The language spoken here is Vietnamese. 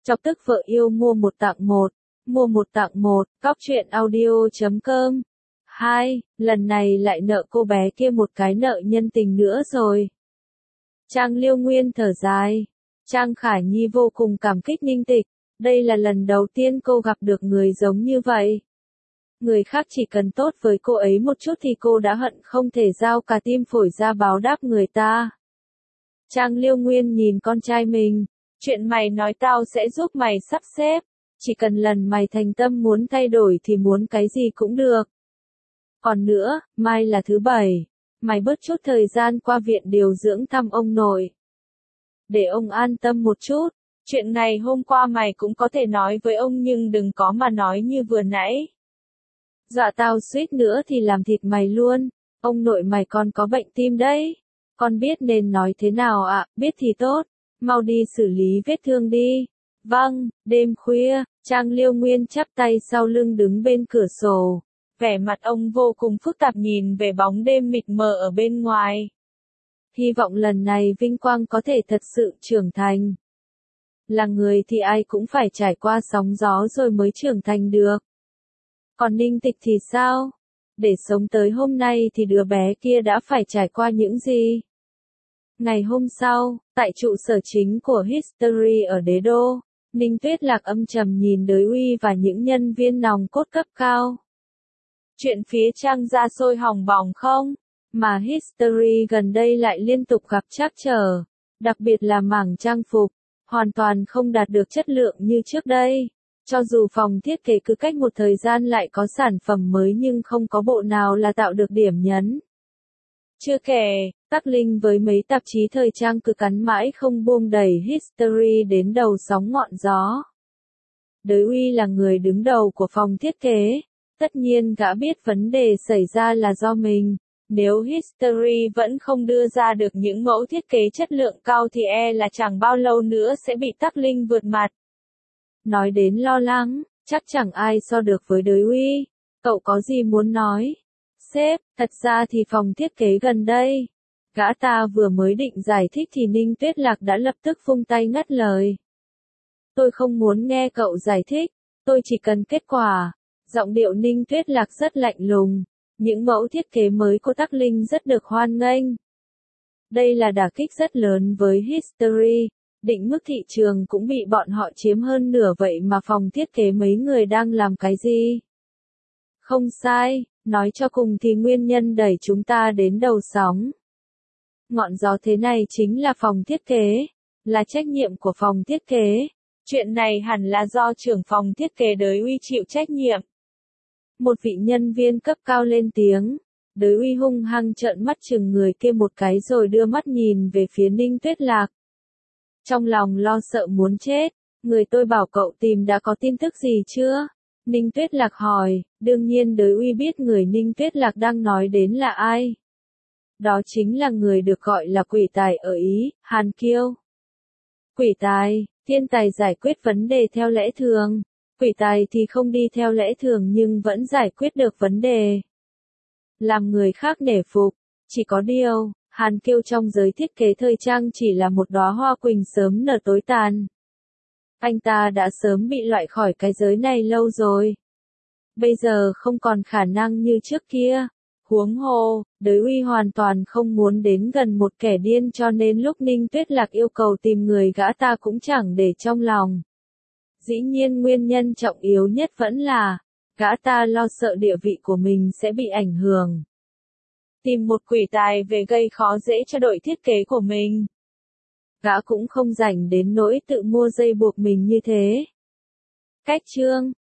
Chọc tức vợ yêu mua một tặng một. Mua một tặng một, cóc.audio.com. 2. Lần này lại nợ cô bé kia một cái nợ nhân tình nữa rồi. Trang Liêu Nguyên thở dài. Trang Khải Nhi vô cùng cảm kích Ninh Tịch. Đây là lần đầu tiên cô gặp được người giống như vậy. Người khác chỉ cần tốt với cô ấy một chút thì cô đã hận không thể giao cả tim phổi ra báo đáp người ta. Trang Liêu Nguyên nhìn con trai mình. Chuyện mày nói tao sẽ giúp mày sắp xếp. Chỉ cần lần mày thành tâm muốn thay đổi thì muốn cái gì cũng được. Còn nữa, mai là thứ bảy. Mày bớt chút thời gian qua viện điều dưỡng thăm ông nội. Để ông an tâm một chút. Chuyện này hôm qua mày cũng có thể nói với ông nhưng đừng có mà nói như vừa nãy. Dọa tao suýt nữa thì làm thịt mày luôn. Ông nội mày còn có bệnh tim đấy. Con biết nên nói thế nào ạ? Biết thì tốt. Mau đi xử lý vết thương đi. Vâng. Đêm khuya, Trang Liêu Nguyên chắp tay sau lưng đứng bên cửa sổ. Vẻ mặt ông vô cùng phức tạp nhìn về bóng đêm mịt mờ ở bên ngoài. Hy vọng lần này Vinh Quang có thể thật sự trưởng thành. Là người thì ai cũng phải trải qua sóng gió rồi mới trưởng thành được. Còn Ninh Tịch thì sao? Để sống tới hôm nay thì đứa bé kia đã phải trải qua những gì? Ngày hôm sau, tại trụ sở chính của History ở Đế Đô, Ninh Tuyết Lạc âm trầm nhìn Đới Uy và những nhân viên nòng cốt cấp cao. Chuyện phía Trang ra sôi hỏng bỏng không? Mà History gần đây lại liên tục gặp trắc trở, đặc biệt là mảng trang phục, hoàn toàn không đạt được chất lượng như trước đây. Cho dù phòng thiết kế cứ cách một thời gian lại có sản phẩm mới nhưng không có bộ nào là tạo được điểm nhấn. Chưa kể, Tắc Linh với mấy tạp chí thời trang cứ cắn mãi không buông đẩy History đến đầu sóng ngọn gió. Đới Uy là người đứng đầu của phòng thiết kế, tất nhiên gã biết vấn đề xảy ra là do mình. Nếu History vẫn không đưa ra được những mẫu thiết kế chất lượng cao thì là chẳng bao lâu nữa sẽ bị Tắc Linh vượt mặt. Nói đến lo lắng, chắc chẳng ai so được với Đới Uy. Cậu có gì muốn nói? Sếp, thật ra thì phòng thiết kế gần đây. Gã ta vừa mới định giải thích thì Ninh Tuyết Lạc đã lập tức vung tay ngắt lời. Tôi không muốn nghe cậu giải thích, tôi chỉ cần kết quả. Giọng điệu Ninh Tuyết Lạc rất lạnh lùng. Những mẫu thiết kế mới của Tắc Linh rất được hoan nghênh. Đây là đả kích rất lớn với History. Định mức thị trường cũng bị bọn họ chiếm hơn nửa vậy mà phòng thiết kế mấy người đang làm cái gì? Không sai, nói cho cùng thì nguyên nhân đẩy chúng ta đến đầu sóng. Ngọn gió thế này chính là phòng thiết kế, là trách nhiệm của phòng thiết kế. Chuyện này hẳn là do trưởng phòng thiết kế Đới Uy chịu trách nhiệm. Một vị nhân viên cấp cao lên tiếng. Đới Uy hung hăng trợn mắt chừng người kia một cái rồi đưa mắt nhìn về phía Ninh Tuyết Lạc. Trong lòng lo sợ muốn chết, người tôi bảo cậu tìm đã có tin tức gì chưa? Ninh Tuyết Lạc hỏi, đương nhiên Đới Uy biết người Ninh Tuyết Lạc đang nói đến là ai. Đó chính là người được gọi là quỷ tài ở Ý, Hàn Kiêu. Quỷ tài, thiên tài giải quyết vấn đề theo lẽ thường. Quỷ tài thì không đi theo lẽ thường nhưng vẫn giải quyết được vấn đề. Làm người khác nể phục, chỉ có điều, Hàn Kiêu trong giới thiết kế thời trang chỉ là một đóa hoa quỳnh sớm nở tối tàn. Anh ta đã sớm bị loại khỏi cái giới này lâu rồi. Bây giờ không còn khả năng như trước kia. Huống hồ, Đới Uy hoàn toàn không muốn đến gần một kẻ điên cho nên lúc Ninh Tuyết Lạc yêu cầu tìm người gã ta cũng chẳng để trong lòng. Dĩ nhiên nguyên nhân trọng yếu nhất vẫn là, gã ta lo sợ địa vị của mình sẽ bị ảnh hưởng. Tìm một quỷ tài về gây khó dễ cho đội thiết kế của mình. Gã cũng không rảnh đến nỗi tự mua dây buộc mình như thế. Cách chương